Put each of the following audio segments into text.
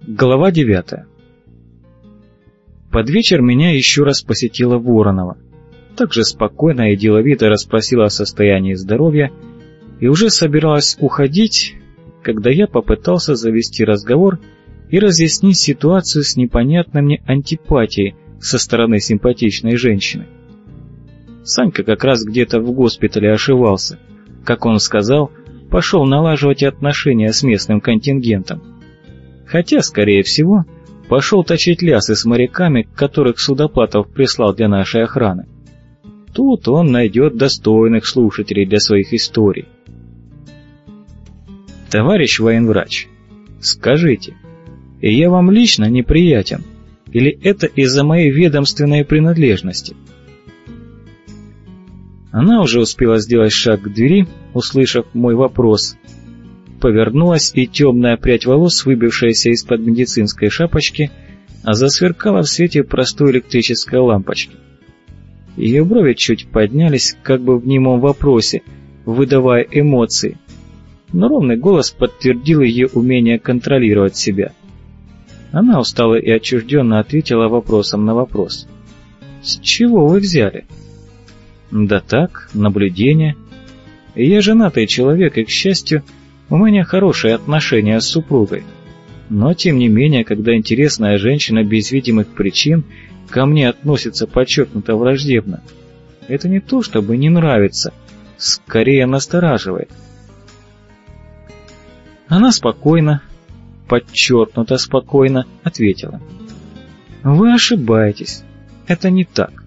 Глава 9. Под вечер меня еще раз посетила Воронова. Также спокойно и деловито расспросила о состоянии здоровья и уже собиралась уходить, когда я попытался завести разговор и разъяснить ситуацию с непонятной мне антипатией со стороны симпатичной женщины. Санька как раз где-то в госпитале ошивался. Как он сказал, пошел налаживать отношения с местным контингентом. Хотя, скорее всего, пошел точить лясы с моряками, которых Судоплатов прислал для нашей охраны. Тут он найдет достойных слушателей для своих историй. Товарищ военврач, скажите, я вам лично неприятен, или это из-за моей ведомственной принадлежности? Она уже успела сделать шаг к двери, услышав мой вопрос. Повернулась, и темная прядь волос, выбившаяся из-под медицинской шапочки, засверкала в свете простой электрической лампочки. Ее брови чуть поднялись, как бы в немом вопросе, выдавая эмоции, но ровный голос подтвердил ее умение контролировать себя. Она устало и отчужденно ответила вопросом на вопрос. «С чего вы взяли?» «Да так, наблюдение. Я женатый человек, и, к счастью, у меня хорошие отношения с супругой. Но, тем не менее, когда интересная женщина без видимых причин ко мне относится подчеркнуто враждебно, это не то, чтобы не нравится, скорее настораживает». Она спокойно, подчеркнуто спокойно ответила. «Вы ошибаетесь. Это не так».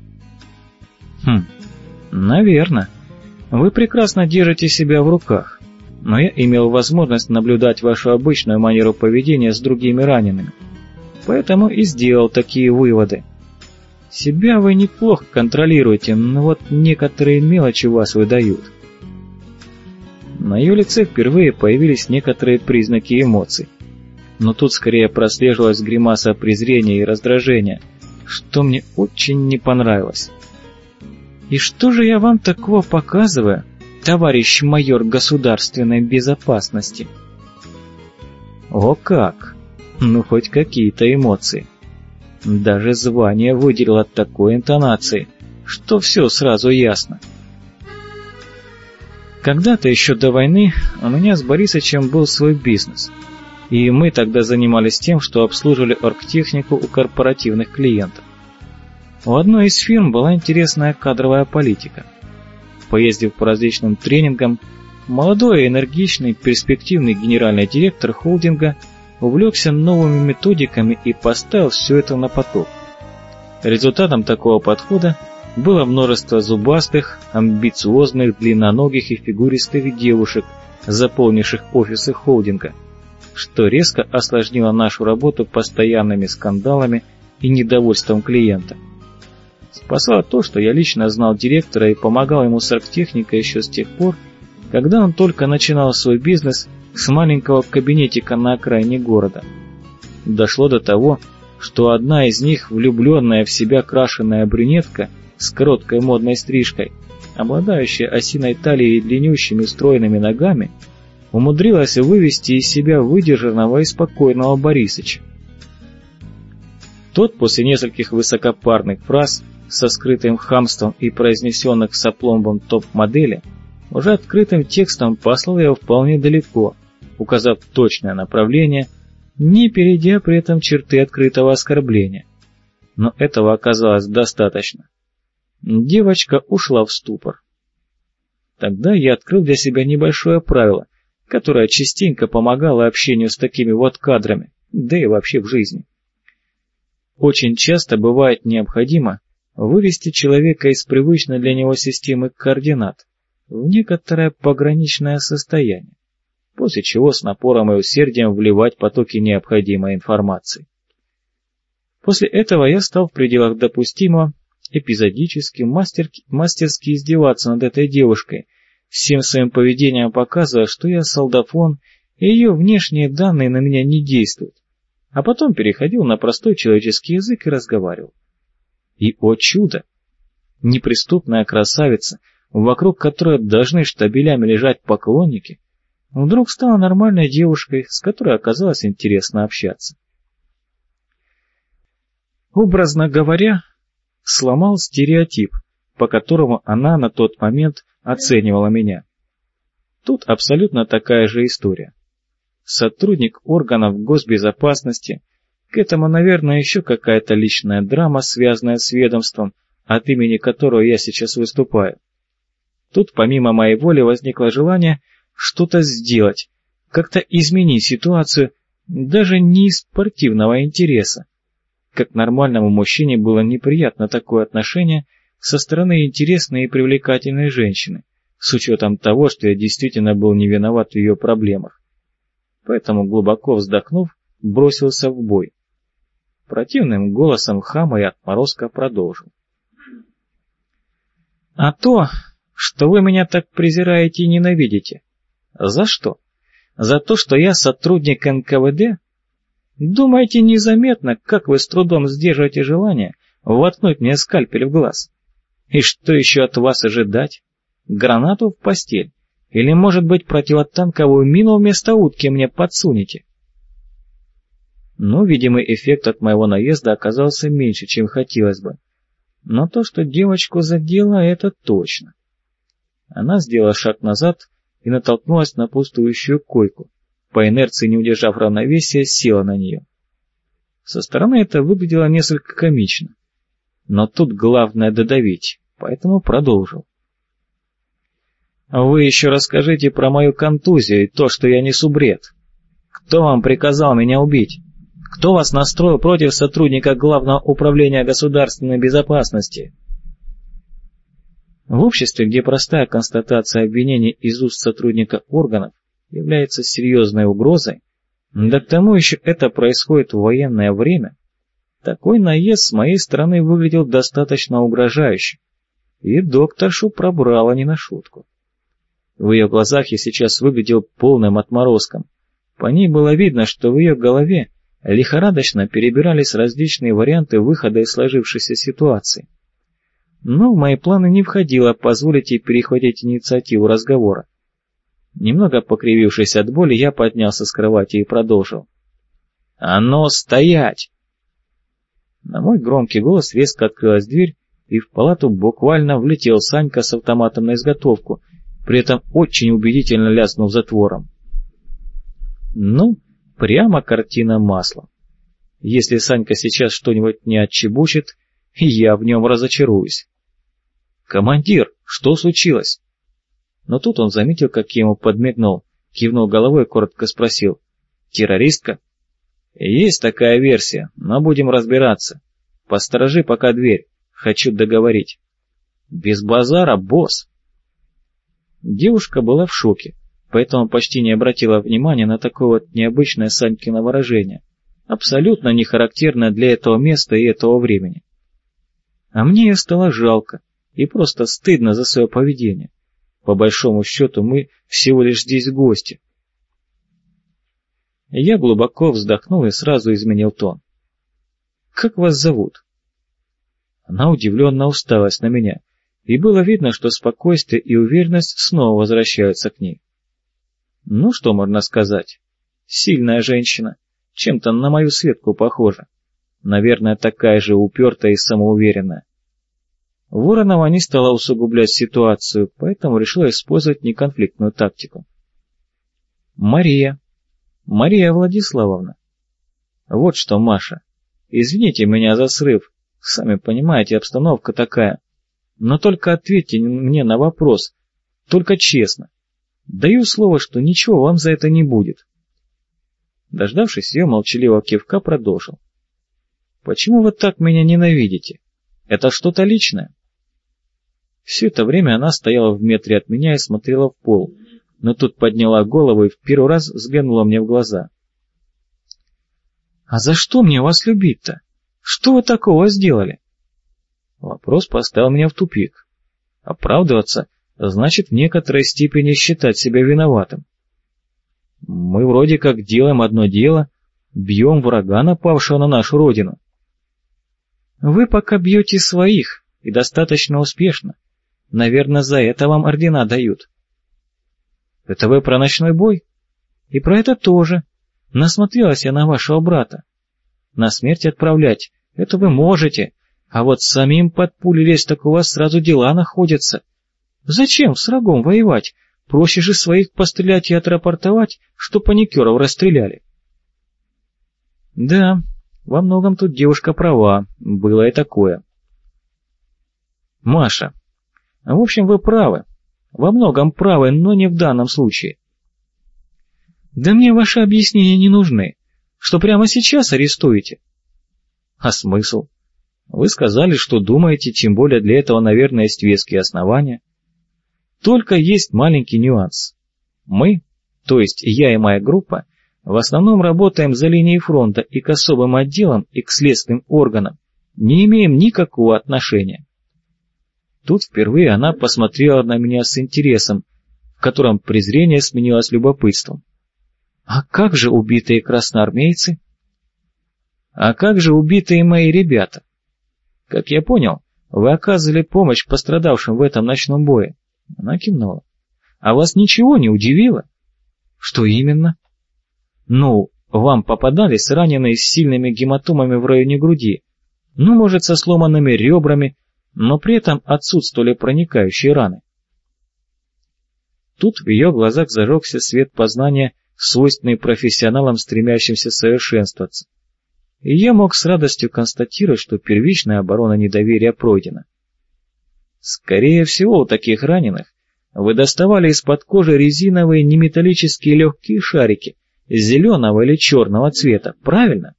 «Наверно. Вы прекрасно держите себя в руках, но я имел возможность наблюдать вашу обычную манеру поведения с другими ранеными, поэтому и сделал такие выводы. Себя вы неплохо контролируете, но вот некоторые мелочи вас выдают». На ее лице впервые появились некоторые признаки эмоций, но тут скорее прослеживалась гримаса презрения и раздражения, что мне очень не понравилось. «И что же я вам такого показываю, товарищ майор государственной безопасности?» «О как! Ну хоть какие-то эмоции. Даже звание выделило такой интонацией, что все сразу ясно». Когда-то еще до войны у меня с Борисычем был свой бизнес, и мы тогда занимались тем, что обслуживали оргтехнику у корпоративных клиентов. У одной из фирм была интересная кадровая политика. Поездив по различным тренингам, молодой, энергичный, перспективный генеральный директор холдинга увлекся новыми методиками и поставил все это на поток. Результатом такого подхода было множество зубастых, амбициозных, длинноногих и фигуристых девушек, заполнивших офисы холдинга, что резко осложнило нашу работу постоянными скандалами и недовольством клиента. Спасло то, что я лично знал директора и помогал ему с оргтехникой еще с тех пор, когда он только начинал свой бизнес с маленького кабинетика на окраине города. Дошло до того, что одна из них, влюбленная в себя крашеная брюнетка с короткой модной стрижкой, обладающая осиной талией и длиннющими стройными ногами, умудрилась вывести из себя выдержанного и спокойного Борисыча. Тот после нескольких высокопарных фраз со скрытым хамством и произнесенных с опломбом топ-модели, уже открытым текстом послал его вполне далеко, указав точное направление, не перейдя при этом черты открытого оскорбления. Но этого оказалось достаточно. Девочка ушла в ступор. Тогда я открыл для себя небольшое правило, которое частенько помогало общению с такими вот кадрами, да и вообще в жизни. Очень часто бывает необходимо вывести человека из привычной для него системы координат в некоторое пограничное состояние, после чего с напором и усердием вливать потоки необходимой информации. После этого я стал в пределах допустимого эпизодически, мастерски издеваться над этой девушкой, всем своим поведением показывая, что я солдафон, и ее внешние данные на меня не действуют, а потом переходил на простой человеческий язык и разговаривал. И, о чудо! Неприступная красавица, вокруг которой должны штабелями лежать поклонники, вдруг стала нормальной девушкой, с которой оказалось интересно общаться. Образно говоря, сломал стереотип, по которому она на тот момент оценивала меня. Тут абсолютно такая же история. Сотрудник органов госбезопасности, к этому, наверное, еще какая-то личная драма, связанная с ведомством, от имени которого я сейчас выступаю. Тут помимо моей воли возникло желание что-то сделать, как-то изменить ситуацию, даже не из спортивного интереса. Как нормальному мужчине было неприятно такое отношение со стороны интересной и привлекательной женщины, с учетом того, что я действительно был не виноват в ее проблемах. Поэтому, глубоко вздохнув, бросился в бой. Противным голосом хама и отморозка продолжил. «А то, что вы меня так презираете и ненавидите. За что? За то, что я сотрудник НКВД? Думаете, незаметно, как вы с трудом сдерживаете желание воткнуть мне скальпель в глаз? И что еще от вас ожидать? Гранату в постель? Или, может быть, противотанковую мину вместо утки мне подсунете?» Ну, видимый эффект от моего наезда оказался меньше, чем хотелось бы. Но то, что девочку задело, это точно. Она сделала шаг назад и натолкнулась на пустующую койку. По инерции, не удержав равновесия, села на нее. Со стороны это выглядело несколько комично. Но тут главное додавить, поэтому продолжил. «Вы еще расскажите про мою контузию и то, что я несу бред. Кто вам приказал меня убить? Кто вас настроил против сотрудника Главного управления государственной безопасности?» В обществе, где простая констатация обвинений из уст сотрудника органов является серьезной угрозой, да к тому еще это происходит в военное время, такой наезд с моей стороны выглядел достаточно угрожающе, и докторшу пробрало не на шутку. В ее глазах я сейчас выглядел полным отморозком. По ней было видно, что в ее голове лихорадочно перебирались различные варианты выхода из сложившейся ситуации. Но в мои планы не входило позволить ей перехватить инициативу разговора. Немного покривившись от боли, я поднялся с кровати и продолжил. «А ну, стоять!» На мой громкий голос резко открылась дверь, и в палату буквально влетел Санька с автоматом на изготовку, при этом очень убедительно лязгнув затвором. Ну, прямо картина маслом. Если Санька сейчас что-нибудь не отчебучит, я в нем разочаруюсь. «Командир, что случилось?» Но тут он заметил, как я ему подмигнул, кивнул головой и коротко спросил. «Террористка?» «Есть такая версия, но будем разбираться. Посторожи пока дверь, хочу договорить». «Без базара, босс!» Девушка была в шоке, поэтому почти не обратила внимания на такое вот необычное Санькино выражение, абсолютно не характерное для этого места и этого времени. А мне ее стало жалко и просто стыдно за свое поведение. По большому счету мы всего лишь здесь гости. Я глубоко вздохнул и сразу изменил тон. «Как вас зовут?» Она удивленно уставилась на меня, и было видно, что спокойствие и уверенность снова возвращаются к ней. Ну, что можно сказать? Сильная женщина, чем-то на мою Светку похожа. Наверное, такая же упертая и самоуверенная. Воронова не стала усугублять ситуацию, поэтому решила использовать неконфликтную тактику. «Мария Владиславовна. Вот что, Маша, извините меня за срыв, сами понимаете, обстановка такая. Но только ответьте мне на вопрос, только честно. Даю слово, что ничего вам за это не будет». Дождавшись ее молчаливого кивка, продолжил. «Почему вы так меня ненавидите? Это что-то личное?» Все это время она стояла в метре от меня и смотрела в пол, но тут подняла голову и в первый раз взглянула мне в глаза. «А за что мне вас любить-то? Что вы такого сделали?» Вопрос поставил меня в тупик. Оправдываться значит в некоторой степени считать себя виноватым. Мы вроде как делаем одно дело, бьем врага, напавшего на нашу родину. Вы пока бьете своих, и достаточно успешно. Наверное, за это вам ордена дают. Это вы про ночной бой? И про это тоже. Насмотрелась я на вашего брата. На смерть отправлять это вы можете, а вот самим под пули лезть, так у вас сразу дела находятся. Зачем с врагом воевать? Проще же своих пострелять и отрапортовать, что паникеров расстреляли. Да, во многом тут девушка права, было и такое. Маша, в общем, вы правы. Во многом правы, но не в данном случае. Да мне ваши объяснения не нужны. Что прямо сейчас арестуете? А смысл? Вы сказали, что думаете, тем более для этого, наверное, есть веские основания. Только есть маленький нюанс. Мы, то есть я и моя группа, в основном работаем за линией фронта и к особым отделам, и к следственным органам, не имеем никакого отношения. Тут впервые она посмотрела на меня с интересом, в котором презрение сменилось любопытством. А как же убитые красноармейцы? А как же убитые мои ребята? Как я понял, вы оказывали помощь пострадавшим в этом ночном бое. Она кивнула. А вас ничего не удивило? Что именно? Ну, вам попадались раненые с сильными гематомами в районе груди, ну, может, со сломанными ребрами, но при этом отсутствовали проникающие раны. Тут в ее глазах зажегся свет познания, свойственный профессионалам, стремящимся совершенствоваться. И я мог с радостью констатировать, что первичная оборона недоверия пройдена. Скорее всего, у таких раненых вы доставали из-под кожи резиновые неметаллические легкие шарики зеленого или черного цвета, правильно?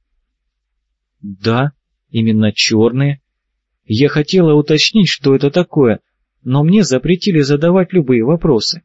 Да, именно черные. Я хотела уточнить, что это такое, но мне запретили задавать любые вопросы.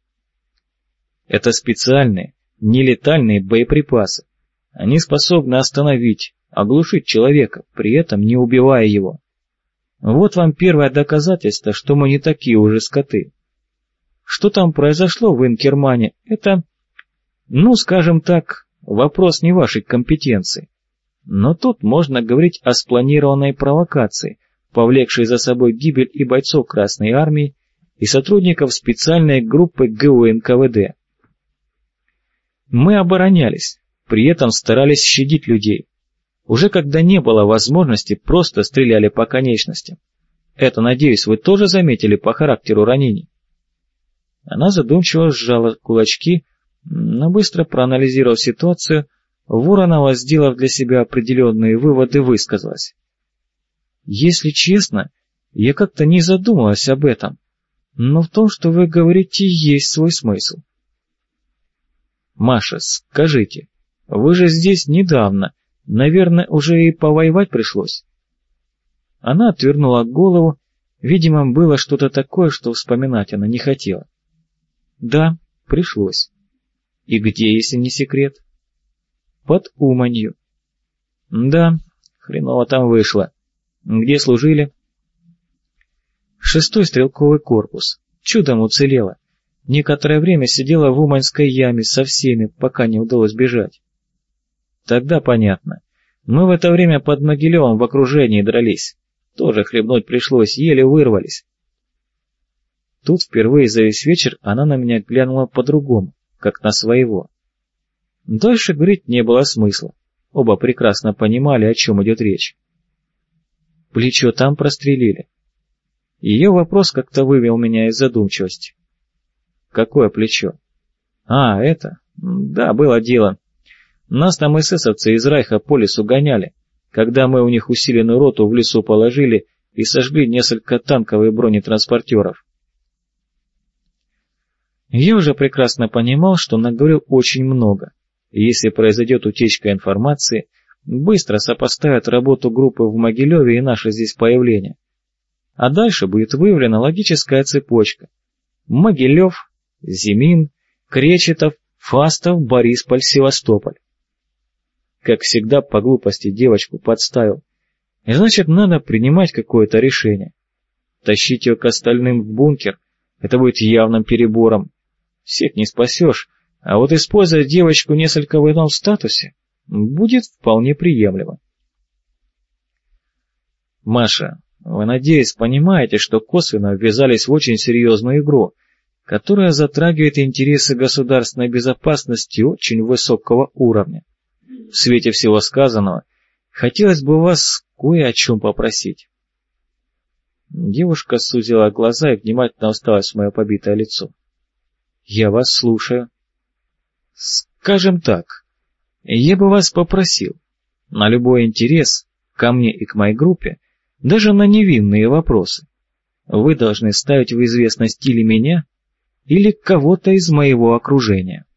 Это специальные, нелетальные боеприпасы. Они способны остановить, оглушить человека, при этом не убивая его. Вот вам первое доказательство, что мы не такие уже скоты. Что там произошло в Инкермане, это, ну, скажем так, вопрос не вашей компетенции. Но тут можно говорить о спланированной провокации, повлекшей за собой гибель и бойцов Красной Армии, и сотрудников специальной группы ГУ НКВД. Мы оборонялись, при этом старались щадить людей. Уже когда не было возможности, просто стреляли по конечностям. Это, надеюсь, вы тоже заметили по характеру ранений? Она задумчиво сжала кулачки, но быстро проанализировав ситуацию, Воронова, сделав для себя определенные выводы, высказалась. Если честно, я как-то не задумалась об этом, но в том, что вы говорите, есть свой смысл. Маша, скажите, вы же здесь недавно, наверное, уже и повоевать пришлось? Она отвернула голову, видимо, было что-то такое, что вспоминать она не хотела. Да, пришлось. И где, если не секрет? Под Уманью. Да, хреново там вышло. Где служили? 6-й стрелковый корпус. Чудом уцелела. Некоторое время сидела в Уманской яме со всеми, пока не удалось бежать. Тогда понятно. Мы в это время под Могилевом в окружении дрались. Тоже хлебнуть пришлось, еле вырвались. Тут впервые за весь вечер она на меня глянула по-другому, как на своего. Дальше говорить не было смысла. Оба прекрасно понимали, о чем идет речь. Плечо там прострелили. Ее вопрос как-то вывел меня из задумчивости. Какое плечо? А, это? Да, было дело. Нас там эсэсовцы из Райха по лесу гоняли, когда мы у них усиленную роту в лесу положили и сожгли несколько танков и бронетранспортеров. Я уже прекрасно понимал, что наговорил очень много, и если произойдет утечка информации, быстро сопоставят работу группы в Могилеве и наше здесь появление. А дальше будет выявлена логическая цепочка. Могилев, Зимин, Кречетов, Фастов, Борисполь, Севастополь. Как всегда, по глупости девочку подставил. И значит, надо принимать какое-то решение. Тащить ее к остальным в бункер — это будет явным перебором. Всех не спасешь, а вот использовать девочку несколько в ином статусе будет вполне приемлемо. Маша, вы, надеюсь, понимаете, что косвенно ввязались в очень серьезную игру, которая затрагивает интересы государственной безопасности очень высокого уровня. В свете всего сказанного, хотелось бы вас кое о чем попросить». Девушка сузила глаза и внимательно уставилась в мое побитое лицо. «Я вас слушаю». «Скажем так, я бы вас попросил, на любой интерес ко мне и к моей группе, даже на невинные вопросы, вы должны ставить в известность или меня, или кого-то из моего окружения».